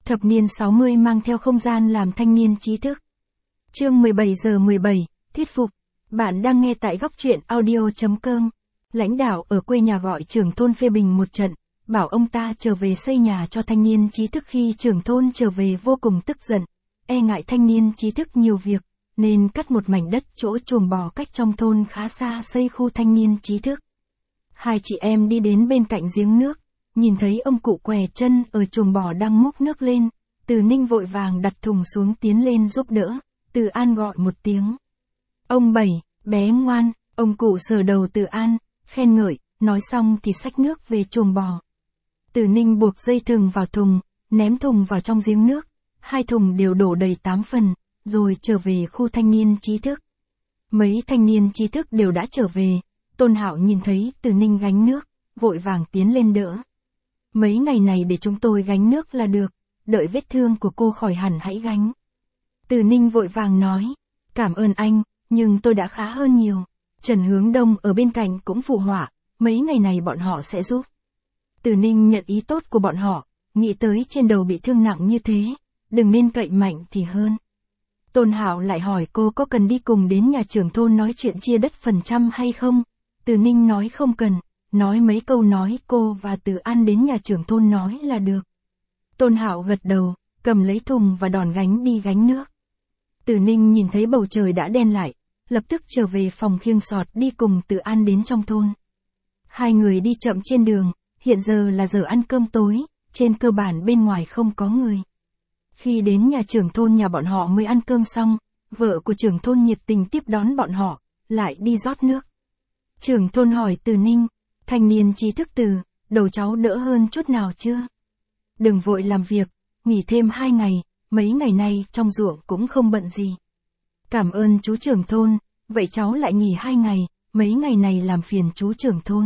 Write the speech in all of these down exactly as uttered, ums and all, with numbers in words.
Thập niên sáu mươi mang theo không gian làm thanh niên trí thức. Chương mười bảy giờ mười bảy, thuyết phục. Bạn đang nghe tại góc truyện audio chấm com. Lãnh đạo ở quê nhà gọi trưởng thôn phê bình một trận, bảo ông ta trở về xây nhà cho thanh niên trí thức. Khi trưởng thôn trở về vô cùng tức giận, e ngại thanh niên trí thức nhiều việc, nên cắt một mảnh đất chỗ chuồng bò cách trong thôn khá xa xây khu thanh niên trí thức. Hai chị em đi đến bên cạnh giếng nước, nhìn thấy ông cụ què chân ở chuồng bò đang múc nước lên, Từ Ninh vội vàng đặt thùng xuống tiến lên giúp đỡ. Từ An gọi một tiếng. Ông Bảy, bé ngoan. Ông cụ sờ đầu Từ An, khen ngợi, nói xong thì xách nước về chuồng bò. Từ Ninh buộc dây thừng vào thùng, ném thùng vào trong giếng nước, hai thùng đều đổ đầy tám phần, rồi trở về khu thanh niên trí thức. Mấy thanh niên trí thức đều đã trở về, Tôn Hạo nhìn thấy Từ Ninh gánh nước, vội vàng tiến lên đỡ. Mấy ngày này để chúng tôi gánh nước là được, đợi vết thương của cô khỏi hẳn hãy gánh. Từ Ninh vội vàng nói, cảm ơn anh, nhưng tôi đã khá hơn nhiều. Trần Hướng Đông ở bên cạnh cũng phụ họa, mấy ngày này bọn họ sẽ giúp. Từ Ninh nhận ý tốt của bọn họ, nghĩ tới trên đầu bị thương nặng như thế, đừng nên cậy mạnh thì hơn. Tôn Hạo lại hỏi cô có cần đi cùng đến nhà trưởng thôn nói chuyện chia đất phần trăm hay không? Từ Ninh nói không cần, nói mấy câu nói cô và Từ An đến nhà trưởng thôn nói là được. Tôn Hạo gật đầu, cầm lấy thùng và đòn gánh đi gánh nước. Từ Ninh nhìn thấy bầu trời đã đen lại, lập tức trở về phòng khiêng sọt đi cùng Từ An đến trong thôn. Hai người đi chậm trên đường, hiện giờ là giờ ăn cơm tối, trên cơ bản bên ngoài không có người. Khi đến nhà trưởng thôn nhà bọn họ mới ăn cơm xong, vợ của trưởng thôn nhiệt tình tiếp đón bọn họ, lại đi rót nước. Trưởng thôn hỏi Từ Ninh, thanh niên trí thức Từ, đầu cháu đỡ hơn chút nào chưa? Đừng vội làm việc, nghỉ thêm hai ngày, mấy ngày nay trong ruộng cũng không bận gì. Cảm ơn chú trưởng thôn, vậy cháu lại nghỉ hai ngày, mấy ngày này làm phiền chú trưởng thôn.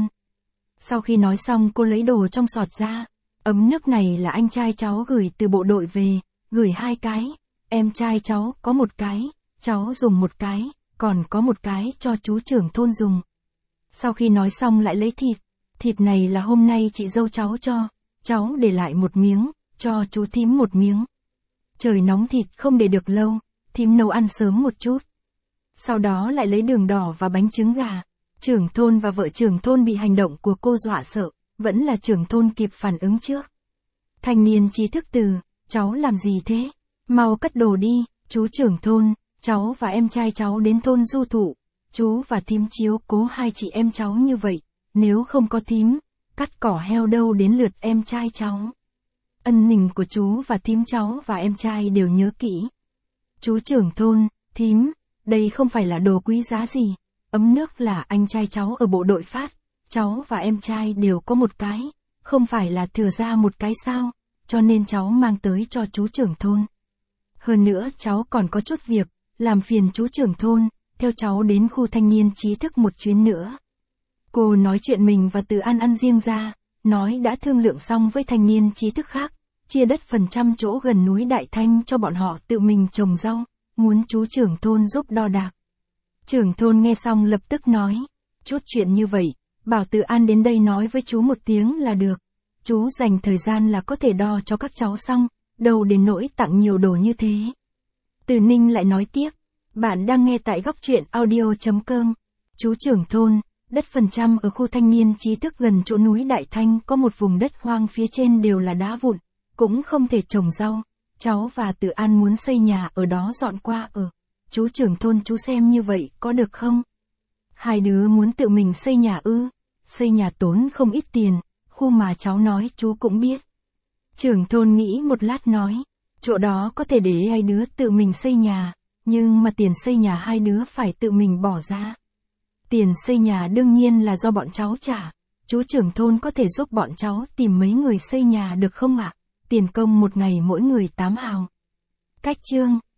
Sau khi nói xong cô lấy đồ trong sọt ra, ấm nước này là anh trai cháu gửi từ bộ đội về, gửi hai cái, em trai cháu có một cái, cháu dùng một cái, còn có một cái cho chú trưởng thôn dùng. Sau khi nói xong lại lấy thịt, thịt này là hôm nay chị dâu cháu cho, cháu để lại một miếng, cho chú thím một miếng. Trời nóng thịt không để được lâu, thím nấu ăn sớm một chút. Sau đó lại lấy đường đỏ và bánh trứng gà. Trưởng thôn và vợ trưởng thôn bị hành động của cô dọa sợ, vẫn là trưởng thôn kịp phản ứng trước. Thanh niên trí thức Từ, cháu làm gì thế? Mau cất đồ đi, chú trưởng thôn, cháu và em trai cháu đến thôn du thụ. Chú và thím chiếu cố hai chị em cháu như vậy, nếu không có thím, cắt cỏ heo đâu đến lượt em trai cháu. Ân tình của chú và thím cháu và em trai đều nhớ kỹ. Chú trưởng thôn, thím, đây không phải là đồ quý giá gì, ấm nước là anh trai cháu ở bộ đội phát, cháu và em trai đều có một cái, không phải là thừa ra một cái sao, cho nên cháu mang tới cho chú trưởng thôn. Hơn nữa cháu còn có chút việc, làm phiền chú trưởng thôn, theo cháu đến khu thanh niên trí thức một chuyến nữa. Cô nói chuyện mình và Từ An ăn riêng ra, nói đã thương lượng xong với thanh niên trí thức khác, chia đất phần trăm chỗ gần núi Đại Thanh cho bọn họ tự mình trồng rau, muốn chú trưởng thôn giúp đo đạc. Trưởng thôn nghe xong lập tức nói, chút chuyện như vậy, bảo Từ An đến đây nói với chú một tiếng là được. Chú dành thời gian là có thể đo cho các cháu xong, đâu đến nỗi tặng nhiều đồ như thế. Từ Ninh lại nói tiếp, bạn đang nghe tại góc truyện audio chấm com. Chú trưởng thôn, đất phần trăm ở khu thanh niên trí thức gần chỗ núi Đại Thanh có một vùng đất hoang phía trên đều là đá vụn, cũng không thể trồng rau. Cháu và Từ An muốn xây nhà ở đó dọn qua ở. Chú trưởng thôn chú xem như vậy có được không? Hai đứa muốn tự mình xây nhà ư? Xây nhà tốn không ít tiền, khu mà cháu nói chú cũng biết. Trưởng thôn nghĩ một lát nói, chỗ đó có thể để hai đứa tự mình xây nhà, nhưng mà tiền xây nhà hai đứa phải tự mình bỏ ra. Tiền xây nhà đương nhiên là do bọn cháu trả, chú trưởng thôn có thể giúp bọn cháu tìm mấy người xây nhà được không ạ? Tiền công một ngày mỗi người tám hào. Cách chương.